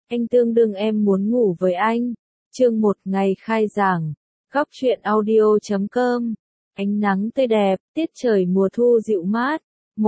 anh tương đương em muốn ngủ với anh. Chương 1 ngày khai giảng. Góc truyện audio.com. Ánh nắng tươi đẹp, tiết trời mùa thu dịu mát.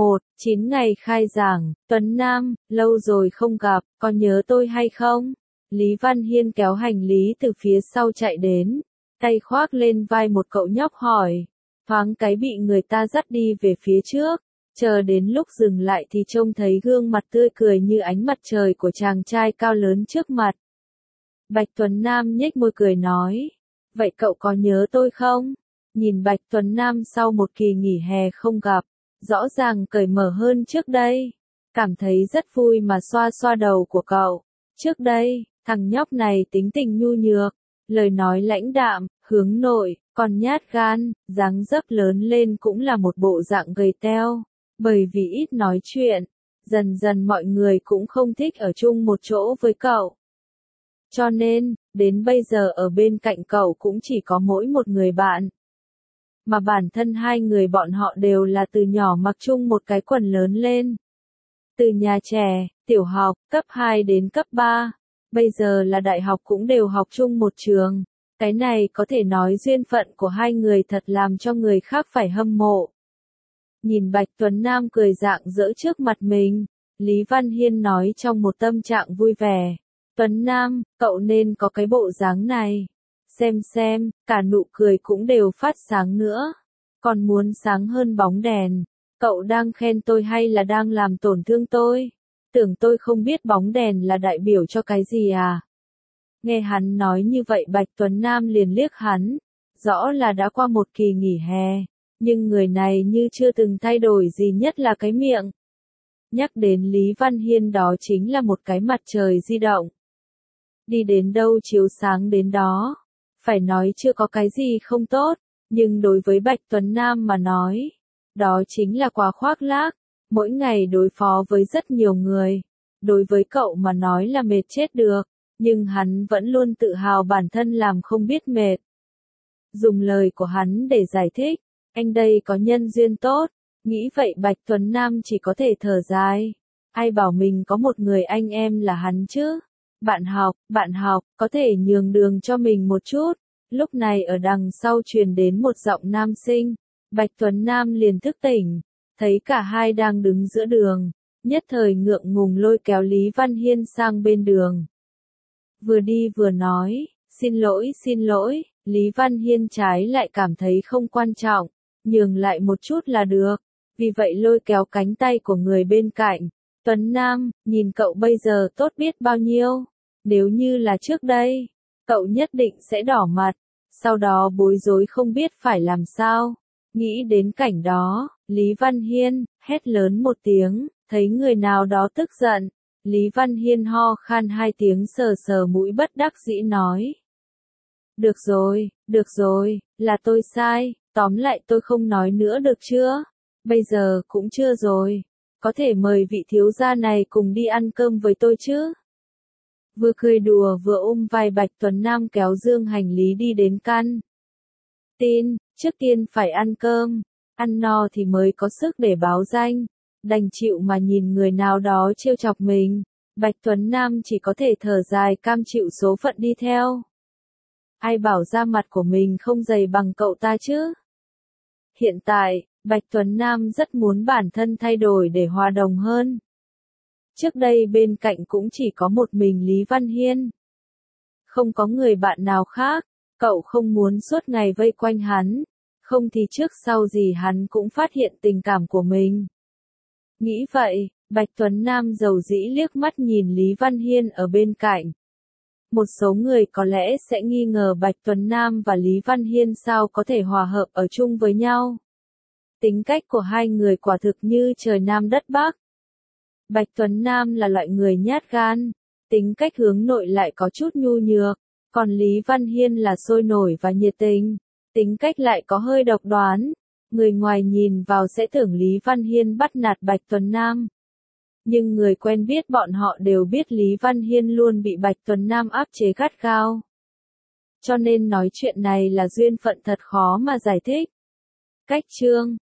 9 ngày khai giảng. Tuấn Nam, lâu rồi không gặp, có nhớ tôi hay không? Lý Văn Hiên kéo hành lý từ phía sau chạy đến, tay khoác lên vai một cậu nhóc hỏi. Thoáng cái bị người ta dắt đi về phía trước, chờ đến lúc dừng lại thì trông thấy gương mặt tươi cười như ánh mặt trời của chàng trai cao lớn trước mặt. Bạch Tuấn Nam nhếch môi cười nói, vậy cậu có nhớ tôi không? Nhìn Bạch Tuấn Nam sau một kỳ nghỉ hè không gặp, rõ ràng cởi mở hơn trước đây, cảm thấy rất vui mà xoa xoa đầu của cậu. Trước đây, thằng nhóc này tính tình nhu nhược, lời nói lãnh đạm, hướng nội, còn nhát gan, dáng dấp lớn lên cũng là một bộ dạng gầy teo, bởi vì ít nói chuyện, dần dần mọi người cũng không thích ở chung một chỗ với cậu. Cho nên, đến bây giờ ở bên cạnh cậu cũng chỉ có mỗi một người bạn. Mà bản thân hai người bọn họ đều là từ nhỏ mặc chung một cái quần lớn lên. Từ nhà trẻ, tiểu học, cấp 2 đến cấp 3, bây giờ là đại học cũng đều học chung một trường. Cái này có thể nói duyên phận của hai người thật làm cho người khác phải hâm mộ. Nhìn Bạch Tuấn Nam cười rạng rỡ trước mặt mình, Lý Văn Hiên nói trong một tâm trạng vui vẻ. Tuấn Nam, cậu nên có cái bộ dáng này. Xem, cả nụ cười cũng đều phát sáng nữa. Còn muốn sáng hơn bóng đèn. Cậu đang khen tôi hay là đang làm tổn thương tôi? Tưởng tôi không biết bóng đèn là đại biểu cho cái gì à? Nghe hắn nói như vậy Bạch Tuấn Nam liền liếc hắn. Rõ là đã qua một kỳ nghỉ hè. Nhưng người này như chưa từng thay đổi gì, nhất là cái miệng. Nhắc đến Lý Văn Hiên đó chính là một cái mặt trời di động. Đi đến đâu chiếu sáng đến đó. Phải nói chưa có cái gì không tốt, nhưng đối với Bạch Tuấn Nam mà nói, đó chính là quá khoác lác, mỗi ngày đối phó với rất nhiều người. Đối với cậu mà nói là mệt chết được, nhưng hắn vẫn luôn tự hào bản thân làm không biết mệt. Dùng lời của hắn để giải thích, anh đây có nhân duyên tốt, nghĩ vậy Bạch Tuấn Nam chỉ có thể thở dài. Ai bảo mình có một người anh em là hắn chứ? Bạn học, có thể nhường đường cho mình một chút. Lúc này ở đằng sau truyền đến một giọng nam sinh. Bạch Tuấn Nam liền thức tỉnh, thấy cả hai đang đứng giữa đường, nhất thời ngượng ngùng lôi kéo Lý Văn Hiên sang bên đường. Vừa đi vừa nói, xin lỗi, Lý Văn Hiên trái lại cảm thấy không quan trọng, nhường lại một chút là được, vì vậy lôi kéo cánh tay của người bên cạnh. Tuấn Nam, nhìn cậu bây giờ tốt biết bao nhiêu, nếu như là trước đây, cậu nhất định sẽ đỏ mặt, sau đó bối rối không biết phải làm sao. Nghĩ đến cảnh đó, Lý Văn Hiên hét lớn một tiếng, thấy người nào đó tức giận. Lý Văn Hiên ho khan hai tiếng, sờ sờ mũi bất đắc dĩ nói. Được rồi, là tôi sai, tóm lại tôi không nói nữa được chưa? Bây giờ cũng chưa rồi, có thể mời vị thiếu gia này cùng đi ăn cơm với tôi chứ? Vừa cười đùa vừa ôm vai Bạch Tuấn Nam kéo dương hành lý đi đến căn tin. Trước tiên phải ăn cơm, ăn no thì mới có sức để báo danh, đành chịu mà nhìn người nào đó trêu chọc mình. Bạch Tuấn Nam chỉ có thể thở dài cam chịu số phận đi theo. Ai bảo da mặt của mình không dày bằng cậu ta chứ? Hiện tại, Bạch Tuấn Nam rất muốn bản thân thay đổi để hòa đồng hơn. Trước đây bên cạnh cũng chỉ có một mình Lý Văn Hiên. Không có người bạn nào khác, cậu không muốn suốt ngày vây quanh hắn, không thì trước sau gì hắn cũng phát hiện tình cảm của mình. Nghĩ vậy, Bạch Tuấn Nam dầu dĩ liếc mắt nhìn Lý Văn Hiên ở bên cạnh. Một số người có lẽ sẽ nghi ngờ Bạch Tuấn Nam và Lý Văn Hiên sao có thể hòa hợp ở chung với nhau. Tính cách của hai người quả thực như trời Nam đất Bắc. Bạch Tuấn Nam là loại người nhát gan, tính cách hướng nội lại có chút nhu nhược, còn Lý Văn Hiên là sôi nổi và nhiệt tình, tính cách lại có hơi độc đoán. Người ngoài nhìn vào sẽ tưởng Lý Văn Hiên bắt nạt Bạch Tuấn Nam. Nhưng người quen biết bọn họ đều biết Lý Văn Hiên luôn bị Bạch Tuấn Nam áp chế gắt gao. Cho nên nói chuyện này là duyên phận thật khó mà giải thích. Cách chương